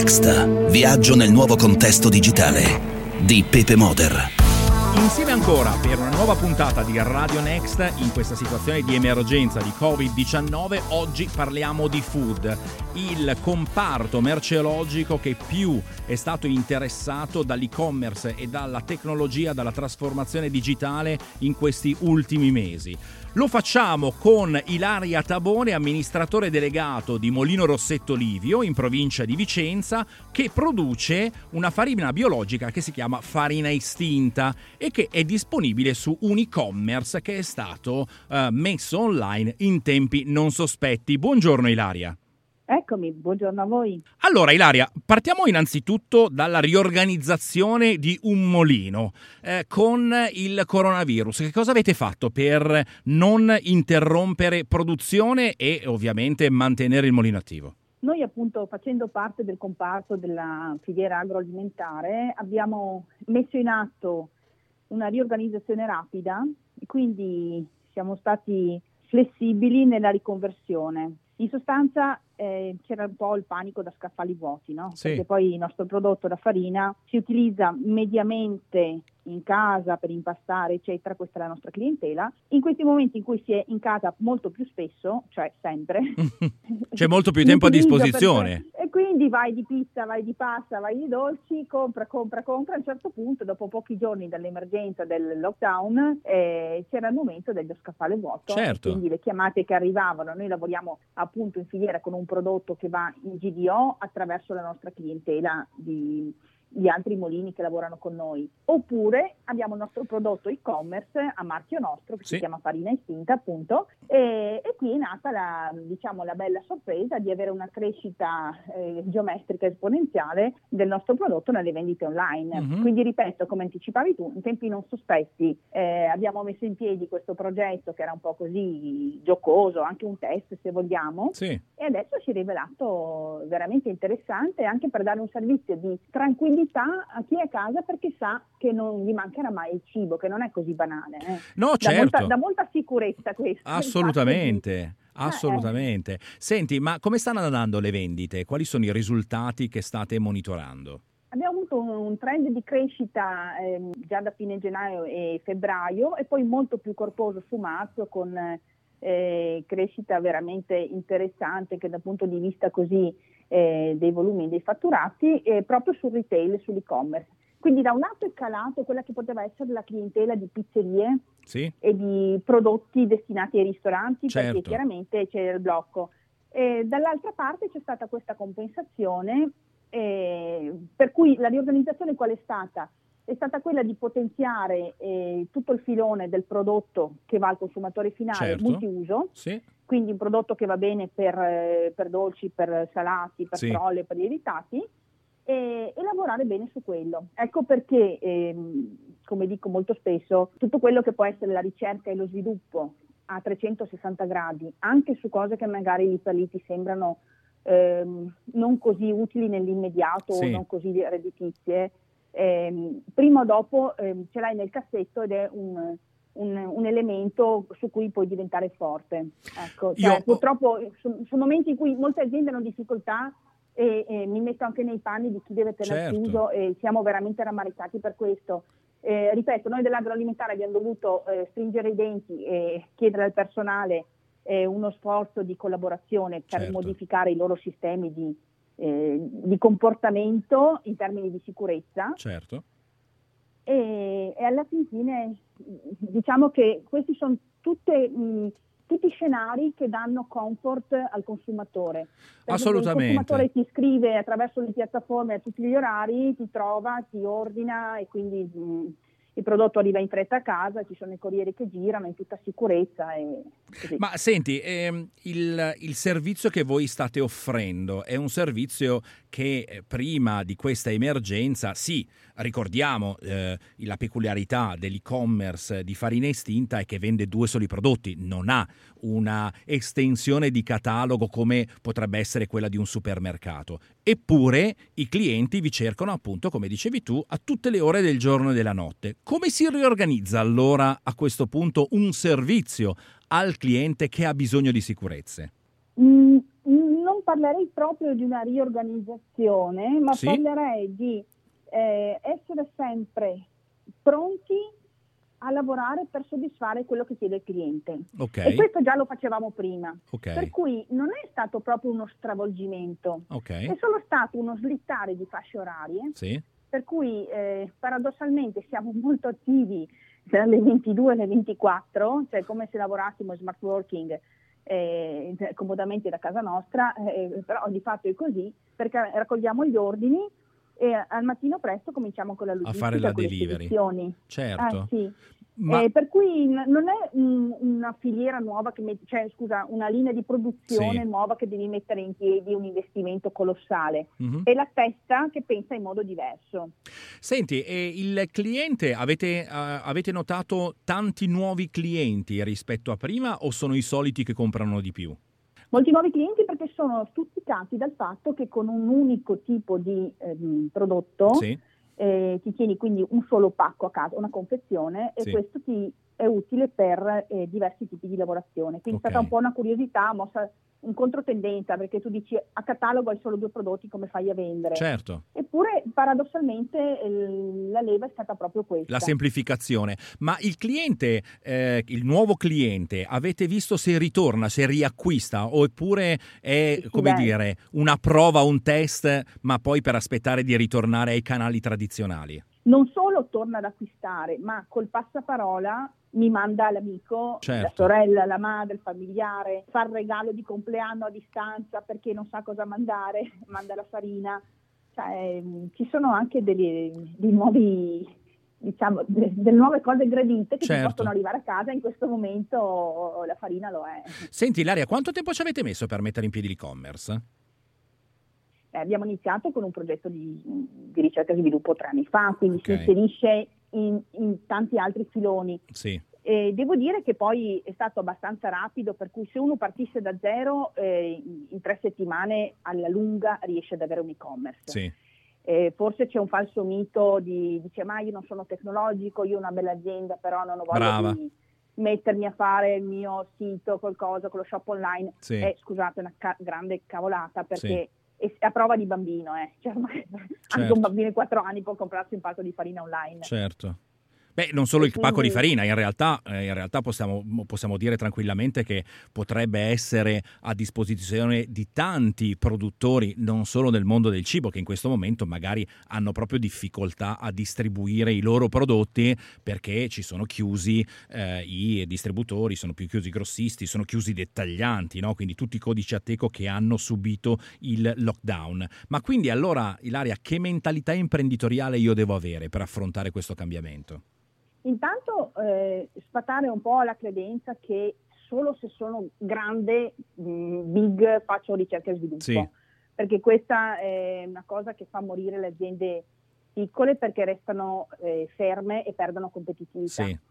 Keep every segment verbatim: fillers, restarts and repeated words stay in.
Next. Viaggio nel nuovo contesto digitale di Pepe Moder. Insieme ancora per una nuova puntata di Radio Next in questa situazione di emergenza di covid diciannove. Oggi parliamo di food, il comparto merceologico che più è stato interessato dall'e-commerce e dalla tecnologia, dalla trasformazione digitale in questi ultimi mesi. Lo facciamo con Ilaria Tabone, amministratore delegato di Molino Rossetto Livio in provincia di Vicenza, che produce una farina biologica che si chiama Farina Estinta e che è disponibile su un e-commerce che è stato uh, messo online in tempi non sospetti. Buongiorno Ilaria. Eccomi, buongiorno a voi. Allora Ilaria, partiamo innanzitutto dalla riorganizzazione di un molino eh, con il coronavirus. Che cosa avete fatto per non interrompere produzione e ovviamente mantenere il molino attivo? Noi appunto, facendo parte del comparto della filiera agroalimentare, abbiamo messo in atto una riorganizzazione rapida, quindi siamo stati flessibili nella riconversione. In sostanza eh, c'era un po' il panico da scaffali vuoti, no? Sì. Perché poi il nostro prodotto, la farina, si utilizza mediamente in casa per impastare, eccetera, questa è la nostra clientela. In questi momenti in cui si è in casa molto più spesso, cioè sempre, c'è molto più tempo a disposizione. Per... E quindi vai di pizza, vai di pasta, vai di dolci, compra, compra, compra. A un certo punto, dopo pochi giorni dall'emergenza del lockdown, eh, c'era il momento dello scaffale vuoto. Certo. Quindi le chiamate che arrivavano, noi lavoriamo appunto in filiera con un prodotto che va in G D O attraverso la nostra clientela di gli altri molini che lavorano con noi, oppure abbiamo il nostro prodotto e-commerce a marchio nostro che sì. si chiama Farina Estinta appunto e, e qui è nata la, diciamo, la bella sorpresa di avere una crescita eh, geometrica esponenziale del nostro prodotto nelle vendite online. Mm-hmm. Quindi ripeto, come anticipavi tu, in tempi non sospetti eh, abbiamo messo in piedi questo progetto che era un po' così giocoso, anche un test se vogliamo, sì. e adesso si è rivelato veramente interessante anche per dare un servizio di tranquillità a chi è a casa, perché sa che non gli mancherà mai il cibo, che non è così banale. Eh. No, da certo. Molta, da molta sicurezza questo. Assolutamente. Infatti, Assolutamente. Eh. Senti, ma come stanno andando le vendite? Quali sono i risultati che state monitorando? Abbiamo avuto un, un trend di crescita eh, già da fine gennaio e febbraio e poi molto più corposo su marzo con eh, crescita veramente interessante che dal punto di vista così eh, dei volumi e dei fatturati eh, proprio sul retail e sull'e-commerce. Quindi da un lato è calato quella che poteva essere la clientela di pizzerie sì. e di prodotti destinati ai ristoranti, certo. perché chiaramente c'era il blocco. E dall'altra parte c'è stata questa compensazione eh, per cui la riorganizzazione qual è stata? È stata quella di potenziare eh, tutto il filone del prodotto che va al consumatore finale, certo. multiuso, sì. quindi un prodotto che va bene per, eh, per dolci, per salati, per sì. frolle, per lievitati, e, e lavorare bene su quello. Ecco perché, ehm, come dico molto spesso, tutto quello che può essere la ricerca e lo sviluppo a trecentosessanta gradi, anche su cose che magari lì per lì ti sembrano ehm, non così utili nell'immediato sì. o non così redditizie, ehm, prima o dopo ehm, ce l'hai nel cassetto ed è un... Un, un elemento su cui puoi diventare forte. Ecco, cioè, Io... purtroppo sono sono momenti in cui molte aziende hanno difficoltà e, e mi metto anche nei panni di chi deve tenere certo. chiuso e siamo veramente rammaricati per questo. Eh, ripeto, noi dell'agroalimentare abbiamo dovuto eh, stringere i denti e chiedere al personale eh, uno sforzo di collaborazione per certo. modificare i loro sistemi di, eh, di comportamento in termini di sicurezza. Certo. E, e alla fine diciamo che questi sono tutte, mh, tutti scenari che danno comfort al consumatore. Perché assolutamente. Il consumatore ti scrive attraverso le piattaforme a tutti gli orari, ti trova, ti ordina e quindi mh, il prodotto arriva in fretta a casa, ci sono i corrieri che girano in tutta sicurezza. E così. Ma senti, ehm, il, il servizio che voi state offrendo è un servizio che prima di questa emergenza, sì, ricordiamo eh, la peculiarità dell'e-commerce di Farina Estinta è che vende due soli prodotti, non ha una estensione di catalogo come potrebbe essere quella di un supermercato. Eppure i clienti vi cercano, appunto, come dicevi tu, a tutte le ore del giorno e della notte. Come si riorganizza allora a questo punto un servizio al cliente che ha bisogno di sicurezze? Mm, non parlerei proprio di una riorganizzazione, ma Sì? parlerei di eh, essere sempre pronti a lavorare per soddisfare quello che chiede il cliente. Ok. E questo già lo facevamo prima. Ok. Per cui non è stato proprio uno stravolgimento, Ok. è solo stato uno slittare di fasce orarie, Sì. per cui eh, paradossalmente siamo molto attivi dalle ventidue alle ventiquattro, cioè come se lavorassimo in smart working eh, comodamente da casa nostra, eh, però di fatto è così, perché raccogliamo gli ordini e al mattino presto cominciamo con la A logistica, fare la con le delivery. spedizioni. Certo. Eh, sì. Ma Eh, per cui n- non è un- una filiera nuova, che met- cioè scusa, una linea di produzione Sì. nuova che devi mettere in piedi, un investimento colossale. Mhm. È la testa che pensa in modo diverso. Senti, e il cliente, avete, eh, avete notato tanti nuovi clienti rispetto a prima o sono i soliti che comprano di più? Molti nuovi clienti perché sono stuzzicati dal fatto che con un unico tipo di ehm, prodotto Sì, eh, ti tieni quindi un solo pacco a casa, una confezione, e sì. questo ti è utile per eh, diversi tipi di lavorazione. Quindi Ok. è stata un po' una curiosità, mossa in controtendenza, perché tu dici a catalogo hai solo due prodotti, come fai a vendere? Certo. Eppure paradossalmente eh, la leva è stata proprio questa. La semplificazione. Ma il cliente, eh, il nuovo cliente, avete visto se ritorna, se riacquista, oppure è, Sì, come beh. dire, una prova, un test, ma poi per aspettare di ritornare ai canali tradizionali? Non solo torna ad acquistare, ma col passaparola mi manda l'amico, Certo. la sorella, la madre, il familiare, fa il regalo di compleanno a distanza perché non sa cosa mandare, manda la farina. Cioè, ci sono anche dei, dei nuovi, diciamo, de- delle nuove cose gradite che Certo. ti possono arrivare a casa. In questo momento la farina lo è. Senti Ilaria, quanto tempo ci avete messo per mettere in piedi l'e-commerce? Eh, abbiamo iniziato con un progetto di, di ricerca e sviluppo tre anni fa, quindi Ok. si inserisce in, in tanti altri filoni. Sì, E devo dire che poi è stato abbastanza rapido, per cui se uno partisse da zero, eh, in, in tre settimane alla lunga riesce ad avere un e-commerce. sì, Eh, forse c'è un falso mito di dice ma io non sono tecnologico, io ho una bella azienda, però non ho voglia brava. di mettermi a fare il mio sito, qualcosa con lo shop online. Sì. È, scusate, una ca- grande cavolata, perché Sì. è a prova di bambino, eh. Cioè, ormai anche Certo. un bambino di quattro anni può comprarsi un pacco di farina online. Certo. Beh, non solo E il pacco quindi- di farina, in realtà, eh, in realtà possiamo, possiamo dire tranquillamente che potrebbe essere a disposizione di tanti produttori, non solo nel mondo del cibo, che in questo momento magari hanno proprio difficoltà a distribuire i loro prodotti perché ci sono chiusi eh, i distributori, sono più chiusi i grossisti, sono chiusi i dettaglianti, no? Quindi tutti i codici Ateco che hanno subito il lockdown. Ma quindi allora, Ilaria, che mentalità imprenditoriale io devo avere per affrontare questo cambiamento? Intanto eh, sfatare un po' la credenza che solo se sono grande, mh, big, faccio ricerca e sviluppo. Sì. Perché questa è una cosa che fa morire le aziende piccole, perché restano eh, ferme e perdono competitività. Sì.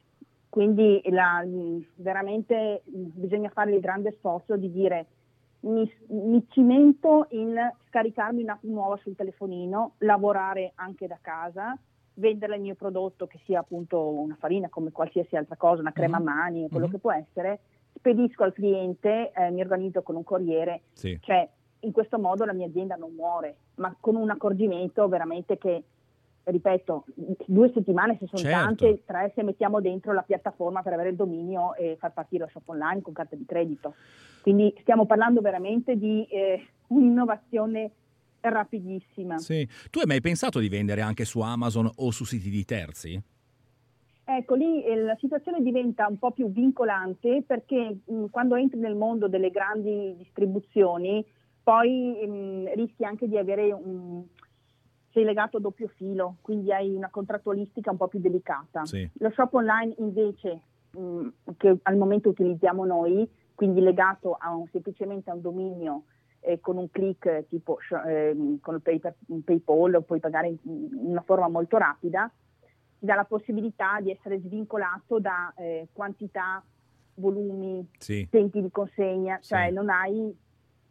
Quindi la, mh, veramente mh, bisogna fare il grande sforzo di dire mi, mi cimento in scaricarmi un'app nuova sul telefonino, lavorare anche da casa, vendere il mio prodotto, che sia appunto una farina come qualsiasi altra cosa, una crema Mm-hmm. a mani, quello Mm-hmm. che può essere, spedisco al cliente, eh, mi organizzo con un corriere, Sì. cioè in questo modo la mia azienda non muore, ma con un accorgimento veramente che, ripeto, due settimane se sono Certo. tante, tre se mettiamo dentro la piattaforma per avere il dominio e far partire lo shop online con carta di credito. Quindi stiamo parlando veramente di eh, un'innovazione rapidissima. Sì. Tu hai mai pensato di vendere anche su Amazon o su siti di terzi? Ecco, lì eh, la situazione diventa un po' più vincolante, perché mh, quando entri nel mondo delle grandi distribuzioni poi mh, rischi anche di avere un... sei legato a doppio filo, quindi hai una contrattualistica un po' più delicata. Sì. Lo shop online invece, mh, che al momento utilizziamo noi, quindi legato a un, semplicemente a un dominio, eh, con un click eh, tipo eh, con il pay, PayPal, puoi pagare in, in una forma molto rapida, ti dà la possibilità di essere svincolato da eh, quantità, volumi, Sì. tempi di consegna, cioè Sì. non hai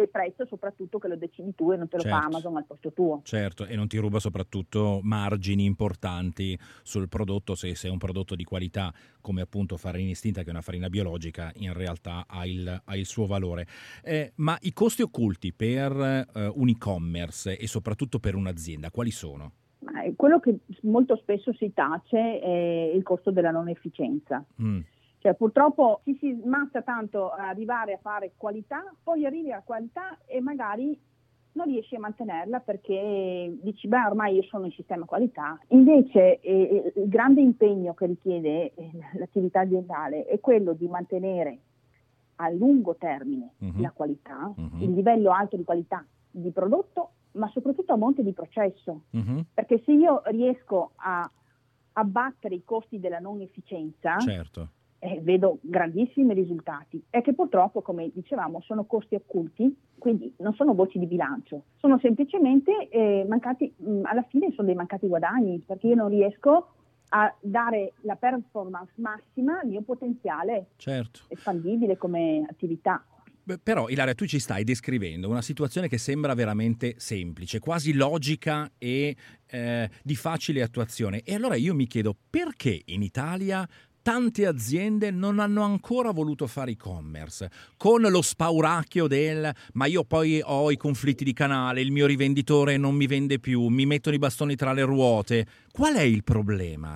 e prezzo soprattutto che lo decidi tu e non te lo certo. fa Amazon al posto tuo. Certo, e non ti ruba soprattutto margini importanti sul prodotto, se, se è un prodotto di qualità come appunto farina istinta, che è una farina biologica, in realtà ha il, ha il suo valore. Eh, ma i costi occulti per eh, un e-commerce e soprattutto per un'azienda, quali sono? Ma quello che molto spesso si tace è il costo della non efficienza. Mm. Cioè, purtroppo ci si smassa tanto a arrivare a fare qualità, poi arrivi a qualità e magari non riesci a mantenerla perché dici, beh, ormai io sono in sistema qualità. Invece eh, il grande impegno che richiede eh, l'attività aziendale è quello di mantenere a lungo termine uh-huh. la qualità, uh-huh. il livello alto di qualità di prodotto, ma soprattutto a monte di processo. Uh-huh. Perché se io riesco a abbattere i costi della non efficienza, certo. Eh, vedo grandissimi risultati. È che purtroppo, come dicevamo, sono costi occulti, quindi non sono voci di bilancio, sono semplicemente eh, mancati, mh, alla fine sono dei mancati guadagni, perché io non riesco a dare la performance massima al mio potenziale certo. espandibile come attività. Beh, però Ilaria, tu ci stai descrivendo una situazione che sembra veramente semplice, quasi logica e eh, di facile attuazione. E allora io mi chiedo, perché in Italia tante aziende non hanno ancora voluto fare e-commerce, con lo spauracchio del ma io poi ho i conflitti di canale, il mio rivenditore non mi vende più, mi mettono i bastoni tra le ruote. Qual è il problema?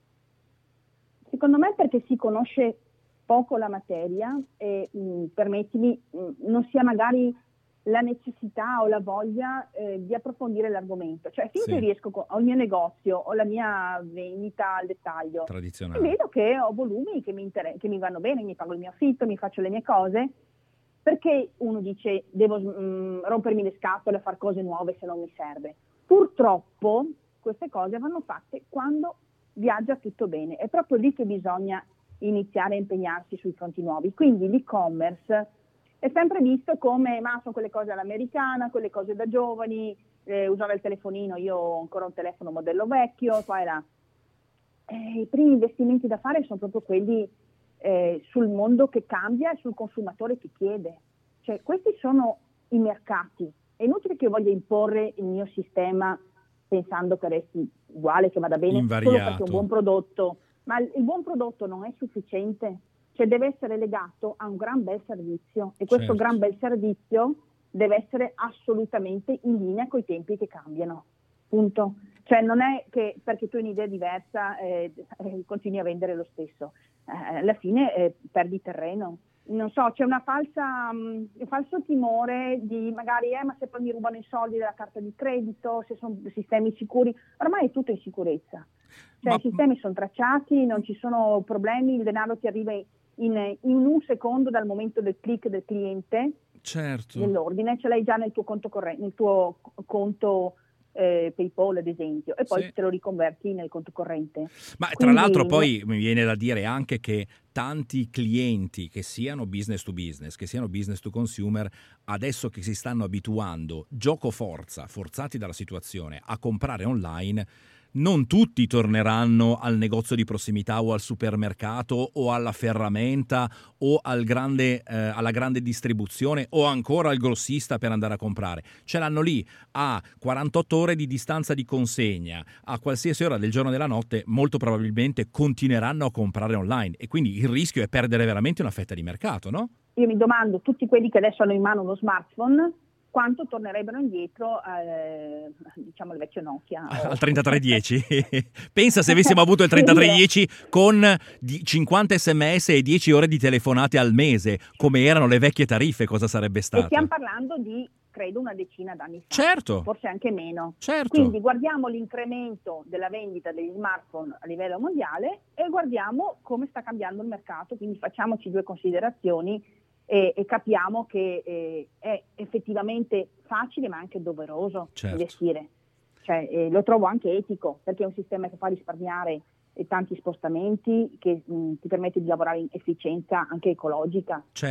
Secondo me perché si conosce poco la materia e mh, permettimi, mh, non sia magari la necessità o la voglia eh, di approfondire l'argomento. Cioè, finché sì. riesco, con, ho il mio negozio, ho la mia vendita al dettaglio, tradizionale, e vedo che ho volumi che mi, inter- che mi vanno bene, mi pago il mio affitto, mi faccio le mie cose, perché uno dice devo mh, rompermi le scatole a fare cose nuove se non mi serve. Purtroppo queste cose vanno fatte quando viaggia tutto bene. È proprio lì che bisogna iniziare a impegnarsi sui fronti nuovi. Quindi l'e-commerce è sempre visto come, ma sono quelle cose all'americana, quelle cose da giovani, eh, usare il telefonino, io ho ancora un telefono modello vecchio, qua e là. Eh, I primi investimenti da fare sono proprio quelli eh, sul mondo che cambia e sul consumatore che chiede. Cioè, questi sono i mercati. È inutile che io voglia imporre il mio sistema pensando che resti uguale, che vada bene, invariato, solo perché è un buon prodotto. Ma il, il buon prodotto non è sufficiente. Cioè deve essere legato a un gran bel servizio e questo certo. gran bel servizio deve essere assolutamente in linea coi tempi che cambiano, punto. Cioè non è che perché tu hai un'idea diversa eh, eh, continui a vendere lo stesso, eh, alla fine eh, perdi terreno. Non so, c'è una falsa, um, un falso timore di magari eh, ma se poi mi rubano i soldi della carta di credito, se sono sistemi sicuri, ormai è tutto in sicurezza. Cioè ma... i sistemi sono tracciati, non ci sono problemi, il denaro ti arriva In, in un secondo dal momento del click del cliente, certo. dell'ordine, ce l'hai già nel tuo conto corrente, nel tuo conto eh, PayPal ad esempio, e poi sì. te lo riconverti nel conto corrente. Ma Quindi, tra l'altro poi mi viene da dire anche che tanti clienti, che siano business to business, che siano business to consumer, adesso che si stanno abituando, gioco forza, forzati dalla situazione, a comprare online, non tutti torneranno al negozio di prossimità o al supermercato o alla ferramenta o al grande, eh, alla grande distribuzione o ancora al grossista per andare a comprare. Ce l'hanno lì a quarantotto ore di distanza di consegna, a qualsiasi ora del giorno e della notte, molto probabilmente continueranno a comprare online e quindi il rischio è perdere veramente una fetta di mercato, no? Io mi domando, tutti quelli che adesso hanno in mano uno smartphone, quanto tornerebbero indietro eh, diciamo al vecchio Nokia o... al trentatré dieci. Pensa se avessimo avuto il trentatré dieci con cinquanta sms e dieci ore di telefonate al mese, come erano le vecchie tariffe, cosa sarebbe stato? E stiamo parlando di credo una decina d'anni fa, certo, forse anche meno. Certo. Quindi guardiamo l'incremento della vendita degli smartphone a livello mondiale e guardiamo come sta cambiando il mercato, quindi facciamoci due considerazioni e, e capiamo che eh, è effettivamente facile ma anche doveroso certo. investire. Cioè, eh, lo trovo anche etico, perché è un sistema che fa risparmiare eh, tanti spostamenti, che mh, ti permette di lavorare in efficienza anche ecologica. Certo.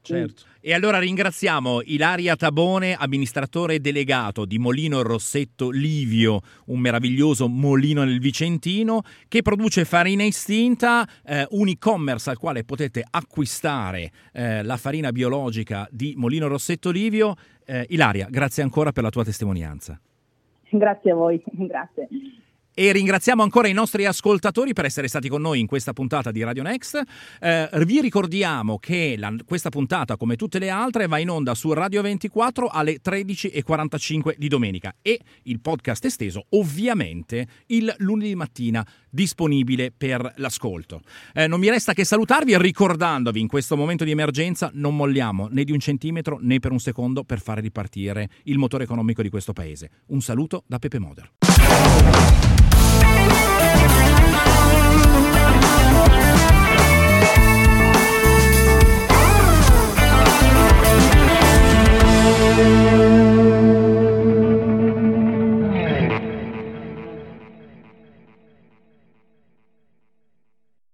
Certo. E allora ringraziamo Ilaria Tabone, amministratore delegato di Molino Rossetto Livio, un meraviglioso molino nel Vicentino che produce farina estinta, eh, un e-commerce al quale potete acquistare eh, la farina biologica di Molino Rossetto Livio. Eh, Ilaria, grazie ancora per la tua testimonianza. Grazie a voi, grazie. E ringraziamo ancora i nostri ascoltatori per essere stati con noi in questa puntata di Radio Next. Eh, vi ricordiamo che la, questa puntata, come tutte le altre, va in onda su Radio ventiquattro alle tredici e quarantacinque di domenica e il podcast esteso ovviamente il lunedì mattina disponibile per l'ascolto. Eh, non mi resta che salutarvi ricordandovi in questo momento di emergenza non molliamo né di un centimetro né per un secondo per fare ripartire il motore economico di questo paese. Un saluto da Pepe Moder.